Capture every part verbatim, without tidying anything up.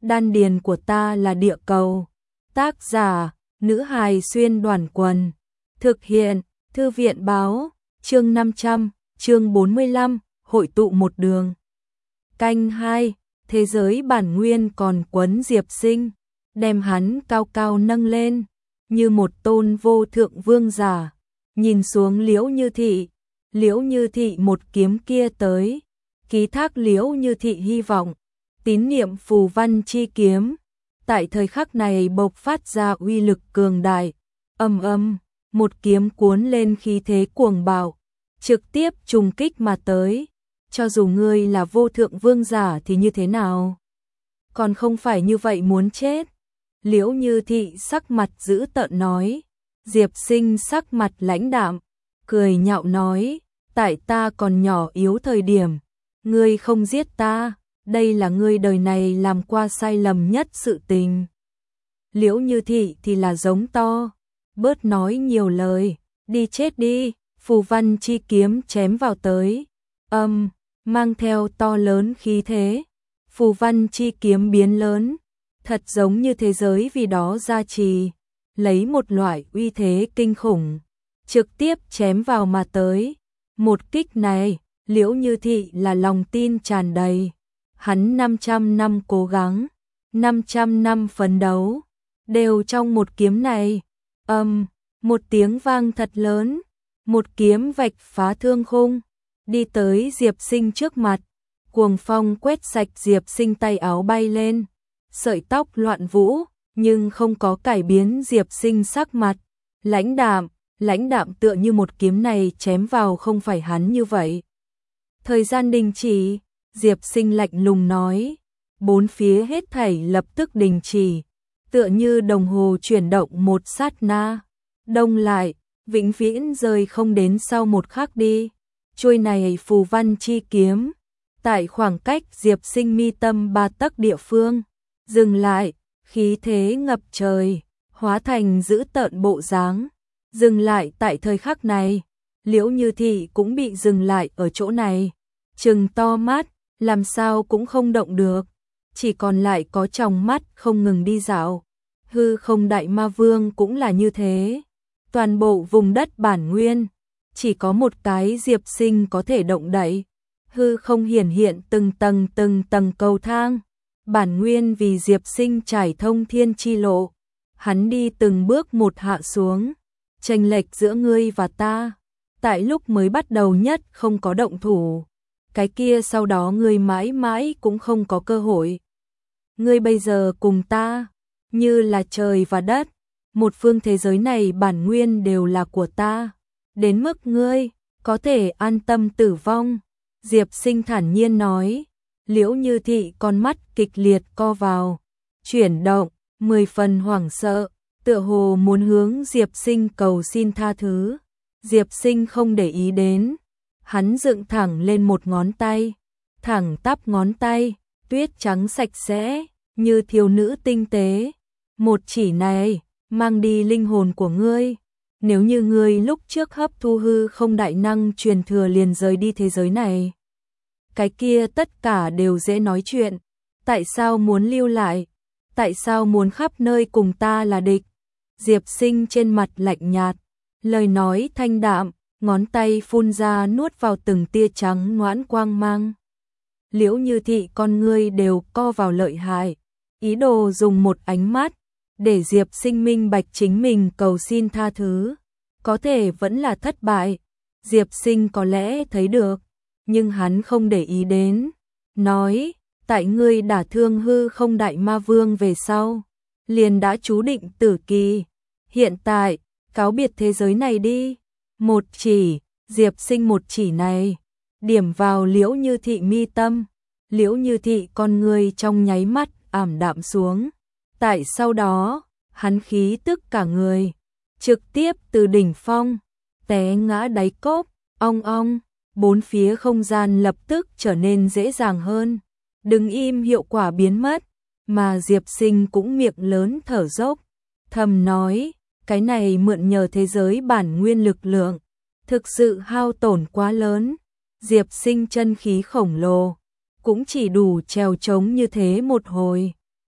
đan điền của ta là địa cầu. Tác giả, nữ hài xuyên đoàn quần. Thực hiện, thư viện báo, chương năm trăm, chương bốn mươi lăm, hội tụ một đường. Canh hai, thế giới bản nguyên còn quấn Diệp Sinh, đem hắn cao cao nâng lên, như một tôn vô thượng vương giả, nhìn xuống Liễu Như Thị. Liễu Như Thị một kiếm kia tới, ký thác Liễu Như Thị hy vọng, tín niệm phù văn chi kiếm, tại thời khắc này bộc phát ra uy lực cường đại, ầm ầm, một kiếm cuốn lên khí thế cuồng bạo, trực tiếp trùng kích mà tới, cho dù ngươi là vô thượng vương giả thì như thế nào? Còn không phải như vậy muốn chết. Liễu Như Thị sắc mặt dữ tợn nói. Diệp Sinh sắc mặt lãnh đạm, cười nhạo nói, tại ta còn nhỏ yếu thời điểm, ngươi không giết ta, đây là ngươi đời này làm qua sai lầm nhất sự tình. Liễu Như Thị thì là giống to, bớt nói nhiều lời, đi chết đi, phù văn chi kiếm chém vào tới, âm, mang theo to lớn khí thế, phù văn chi kiếm biến lớn, thật giống như thế giới vì đó gia trì, lấy một loại uy thế kinh khủng, trực tiếp chém vào mà tới. Một kích này, Liễu Như Thị là lòng tin tràn đầy, hắn năm trăm năm cố gắng, năm trăm năm phấn đấu, đều trong một kiếm này. Âm, một tiếng vang thật lớn, một kiếm vạch phá thương khung, đi tới Diệp Sinh trước mặt, cuồng phong quét sạch Diệp Sinh, tay áo bay lên, sợi tóc loạn vũ, nhưng không có cải biến Diệp Sinh sắc mặt, lãnh đạm, lãnh đạm tựa như một kiếm này chém vào không phải hắn như vậy. Thời gian đình chỉ, Diệp Sinh lạnh lùng nói, bốn phía hết thảy lập tức đình chỉ, tựa như đồng hồ chuyển động một sát na, đông lại, vĩnh viễn rời không đến sau một khắc đi. Chuôi này phù văn chi kiếm, tại khoảng cách Diệp Sinh mi tâm ba tấc địa phương, dừng lại, khí thế ngập trời, hóa thành dữ tợn bộ dáng, dừng lại tại thời khắc này. Liễu Như Thị cũng bị dừng lại ở chỗ này, trừng to mắt, làm sao cũng không động được, chỉ còn lại có tròng mắt không ngừng đi dạo. Hư không đại ma vương cũng là như thế, toàn bộ vùng đất bản nguyên, chỉ có một cái Diệp Sinh có thể động đậy. Hư không hiển hiện từng tầng từng tầng cầu thang, bản nguyên vì Diệp Sinh trải thông thiên chi lộ, hắn đi từng bước một hạ xuống, chênh lệch giữa ngươi và ta, tại lúc mới bắt đầu nhất không có động thủ, cái kia sau đó ngươi mãi mãi cũng không có cơ hội. Ngươi bây giờ cùng ta, như là trời và đất, một phương thế giới này bản nguyên đều là của ta, đến mức ngươi có thể an tâm tử vong. Diệp Sinh thản nhiên nói. Liễu Như Thị con mắt kịch liệt co vào, chuyển động, mười phần hoảng sợ, tựa hồ muốn hướng Diệp Sinh cầu xin tha thứ. Diệp Sinh không để ý đến, hắn dựng thẳng lên một ngón tay, thẳng tắp ngón tay, tuyết trắng sạch sẽ, như thiếu nữ tinh tế. Một chỉ này, mang đi linh hồn của ngươi. Nếu như ngươi lúc trước hấp thu hư không đại năng truyền thừa liền rời đi thế giới này, cái kia tất cả đều dễ nói chuyện. Tại sao muốn lưu lại? Tại sao muốn khắp nơi cùng ta là địch? Diệp Sinh trên mặt lạnh nhạt, lời nói thanh đạm, ngón tay phun ra nuốt vào từng tia trắng noãn quang mang. Liễu Như Thị con ngươi đều co vào lợi hại, ý đồ dùng một ánh mắt để Diệp Sinh minh bạch chính mình cầu xin tha thứ, có thể vẫn là thất bại. Diệp Sinh có lẽ thấy được, nhưng hắn không để ý đến, nói, tại ngươi đả thương hư không đại ma vương về sau, liền đã chú định tử kỳ, hiện tại, cáo biệt thế giới này đi. Một chỉ, Diệp Sinh một chỉ này, điểm vào Liễu Như Thị mi tâm, Liễu Như Thị con ngươi trong nháy mắt ảm đạm xuống, tại sau đó, hắn khí tức cả người, trực tiếp từ đỉnh phong, té ngã đáy cốc, ong ong. Bốn phía không gian lập tức trở nên dễ dàng hơn, đứng im hiệu quả biến mất, mà Diệp Sinh cũng miệng lớn thở dốc, thầm nói, cái này mượn nhờ thế giới bản nguyên lực lượng, thực sự hao tổn quá lớn. Diệp Sinh chân khí khổng lồ, cũng chỉ đủ trèo trống như thế một hồi,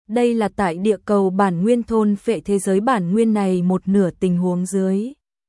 Đây là tại địa cầu bản nguyên thôn phệ thế giới bản nguyên này một nửa tình huống dưới.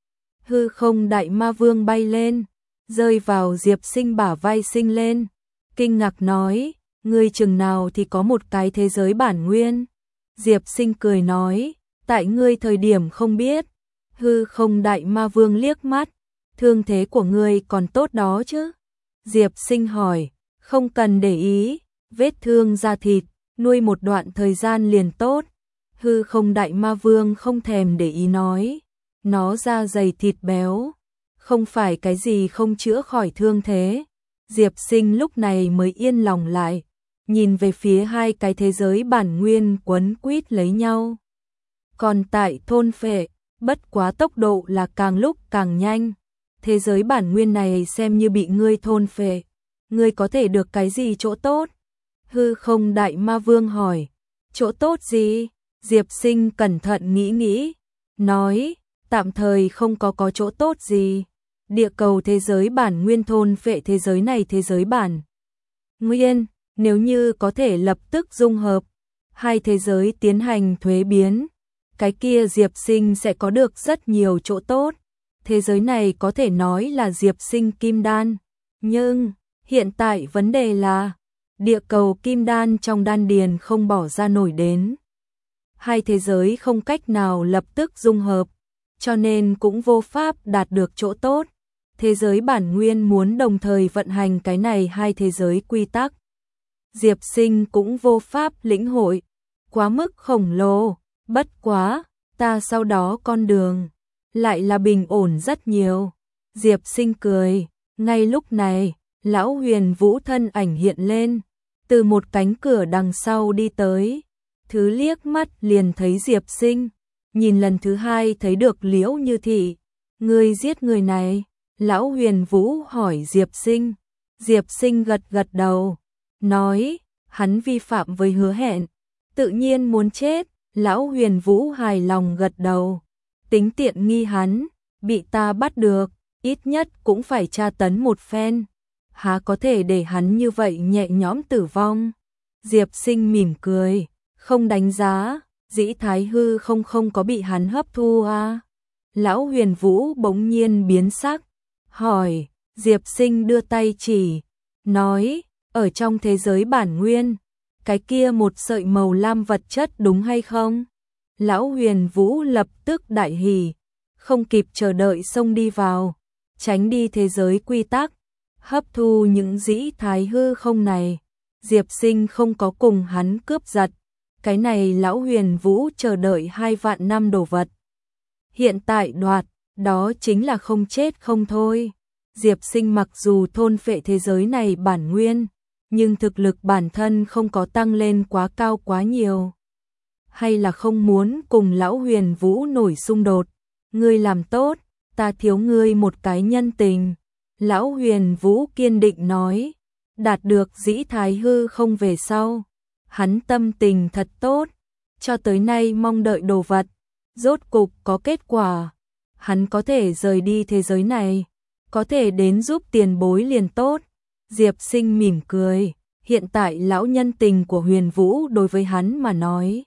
Hư không đại ma vương bay lên, rơi vào Diệp Sinh bả vai Sinh lên, kinh ngạc nói, ngươi chừng nào thì có một cái thế giới bản nguyên. Diệp Sinh cười nói, tại ngươi thời điểm không biết. Hư không đại ma vương liếc mắt, thương thế của ngươi còn tốt đó chứ? Diệp Sinh hỏi, không cần để ý, vết thương da thịt, nuôi một đoạn thời gian liền tốt. Hư không đại ma vương không thèm để ý nói, nó da dày thịt béo, không phải cái gì không chữa khỏi thương thế. Diệp Sinh lúc này mới yên lòng lại, nhìn về phía hai cái thế giới bản nguyên quấn quýt lấy nhau. Còn tại thôn phệ, bất quá tốc độ là càng lúc càng nhanh. Thế giới bản nguyên này xem như bị ngươi thôn phệ, ngươi có thể được cái gì chỗ tốt? Hư không đại ma vương hỏi, chỗ tốt gì? Diệp Sinh cẩn thận nghĩ nghĩ, nói, tạm thời không có có chỗ tốt gì. Địa cầu thế giới bản nguyên thôn phệ thế giới này thế giới bản nguyên, nếu như có thể lập tức dung hợp, hai thế giới tiến hành thuế biến, cái kia Diệp Sinh sẽ có được rất nhiều chỗ tốt. Thế giới này có thể nói là Diệp Sinh kim đan, nhưng hiện tại vấn đề là địa cầu kim đan trong đan điền không bỏ ra nổi đến. Hai thế giới không cách nào lập tức dung hợp, cho nên cũng vô pháp đạt được chỗ tốt. Thế giới bản nguyên muốn đồng thời vận hành cái này hai thế giới quy tắc, Diệp Sinh cũng vô pháp lĩnh hội, quá mức khổng lồ. Bất quá, ta sau đó con đường lại là bình ổn rất nhiều. Diệp Sinh cười, ngay lúc này, lão Huyền Vũ thân ảnh hiện lên, từ một cánh cửa đằng sau đi tới. Thứ liếc mắt liền thấy Diệp Sinh, nhìn lần thứ hai thấy được Liễu Như Thị. Ngươi giết người này? Lão Huyền Vũ hỏi Diệp Sinh. Diệp Sinh gật gật đầu, nói, hắn vi phạm với hứa hẹn, tự nhiên muốn chết. Lão Huyền Vũ hài lòng gật đầu, tính tiện nghi hắn, bị ta bắt được, ít nhất cũng phải tra tấn một phen, há có thể để hắn như vậy nhẹ nhõm tử vong. Diệp Sinh mỉm cười, không đánh giá, dĩ thái hư không không có bị hắn hấp thu à? Lão Huyền Vũ bỗng nhiên biến sắc, hỏi. Diệp Sinh đưa tay chỉ, nói, ở trong thế giới bản nguyên, cái kia một sợi màu lam vật chất đúng hay không? Lão Huyền Vũ lập tức đại hỉ, không kịp chờ đợi xông đi vào, tránh đi thế giới quy tắc, hấp thu những dĩ thái hư không này. Diệp Sinh không có cùng hắn cướp giật, cái này Lão Huyền Vũ chờ đợi hai vạn năm đồ vật. Hiện tại đoạt, đó chính là không chết không thôi. Diệp Sinh mặc dù thôn phệ thế giới này bản nguyên, nhưng thực lực bản thân không có tăng lên quá cao quá nhiều. Hay là không muốn cùng Lão Huyền Vũ nổi xung đột. Ngươi làm tốt, ta thiếu ngươi một cái nhân tình. Lão Huyền Vũ kiên định nói, đạt được dĩ thái hư không về sau. Hắn tâm tình thật tốt, cho tới nay mong đợi đồ vật, rốt cục có kết quả. Hắn có thể rời đi thế giới này, có thể đến giúp tiền bối liền tốt. Diệp Sinh mỉm cười, hiện tại lão nhân tình của Huyền Vũ đối với hắn mà nói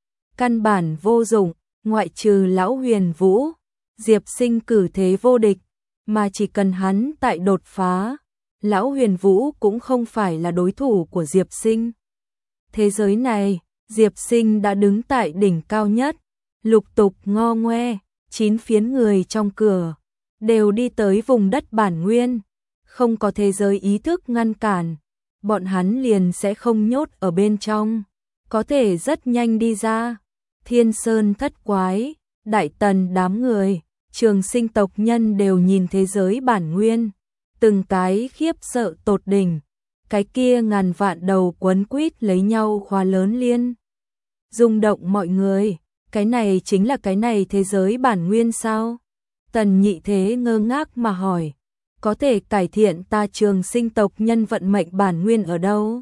căn bản vô dụng, ngoại trừ Lão Huyền Vũ, Diệp Sinh cử thế vô địch, mà chỉ cần hắn tại đột phá, Lão Huyền Vũ cũng không phải là đối thủ của Diệp Sinh. Thế giới này, Diệp Sinh đã đứng tại đỉnh cao nhất, lục tục ngo ngoe, chín phiến người trong cửa đều đi tới vùng đất bản nguyên, không có thế giới ý thức ngăn cản, bọn hắn liền sẽ không nhốt ở bên trong, có thể rất nhanh đi ra. Thiên Sơn thất quái, Đại Tần đám người, Trường Sinh tộc nhân đều nhìn thế giới bản nguyên, từng cái khiếp sợ tột đỉnh, cái kia ngàn vạn đầu quấn quýt lấy nhau khóa lớn liên. Rung động mọi người, cái này chính là cái này thế giới bản nguyên sao? Tần Nhị Thế ngơ ngác mà hỏi, có thể cải thiện ta Trường Sinh tộc nhân vận mệnh bản nguyên ở đâu?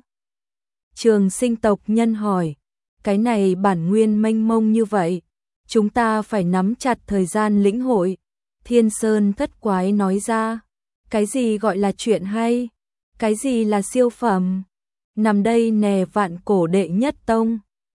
Trường Sinh tộc nhân hỏi, cái này bản nguyên mênh mông như vậy, chúng ta phải nắm chặt thời gian lĩnh hội. Thiên Sơn thất quái nói ra, cái gì gọi là chuyện hay, cái gì là siêu phẩm, nằm đây nè vạn cổ đệ nhất tông,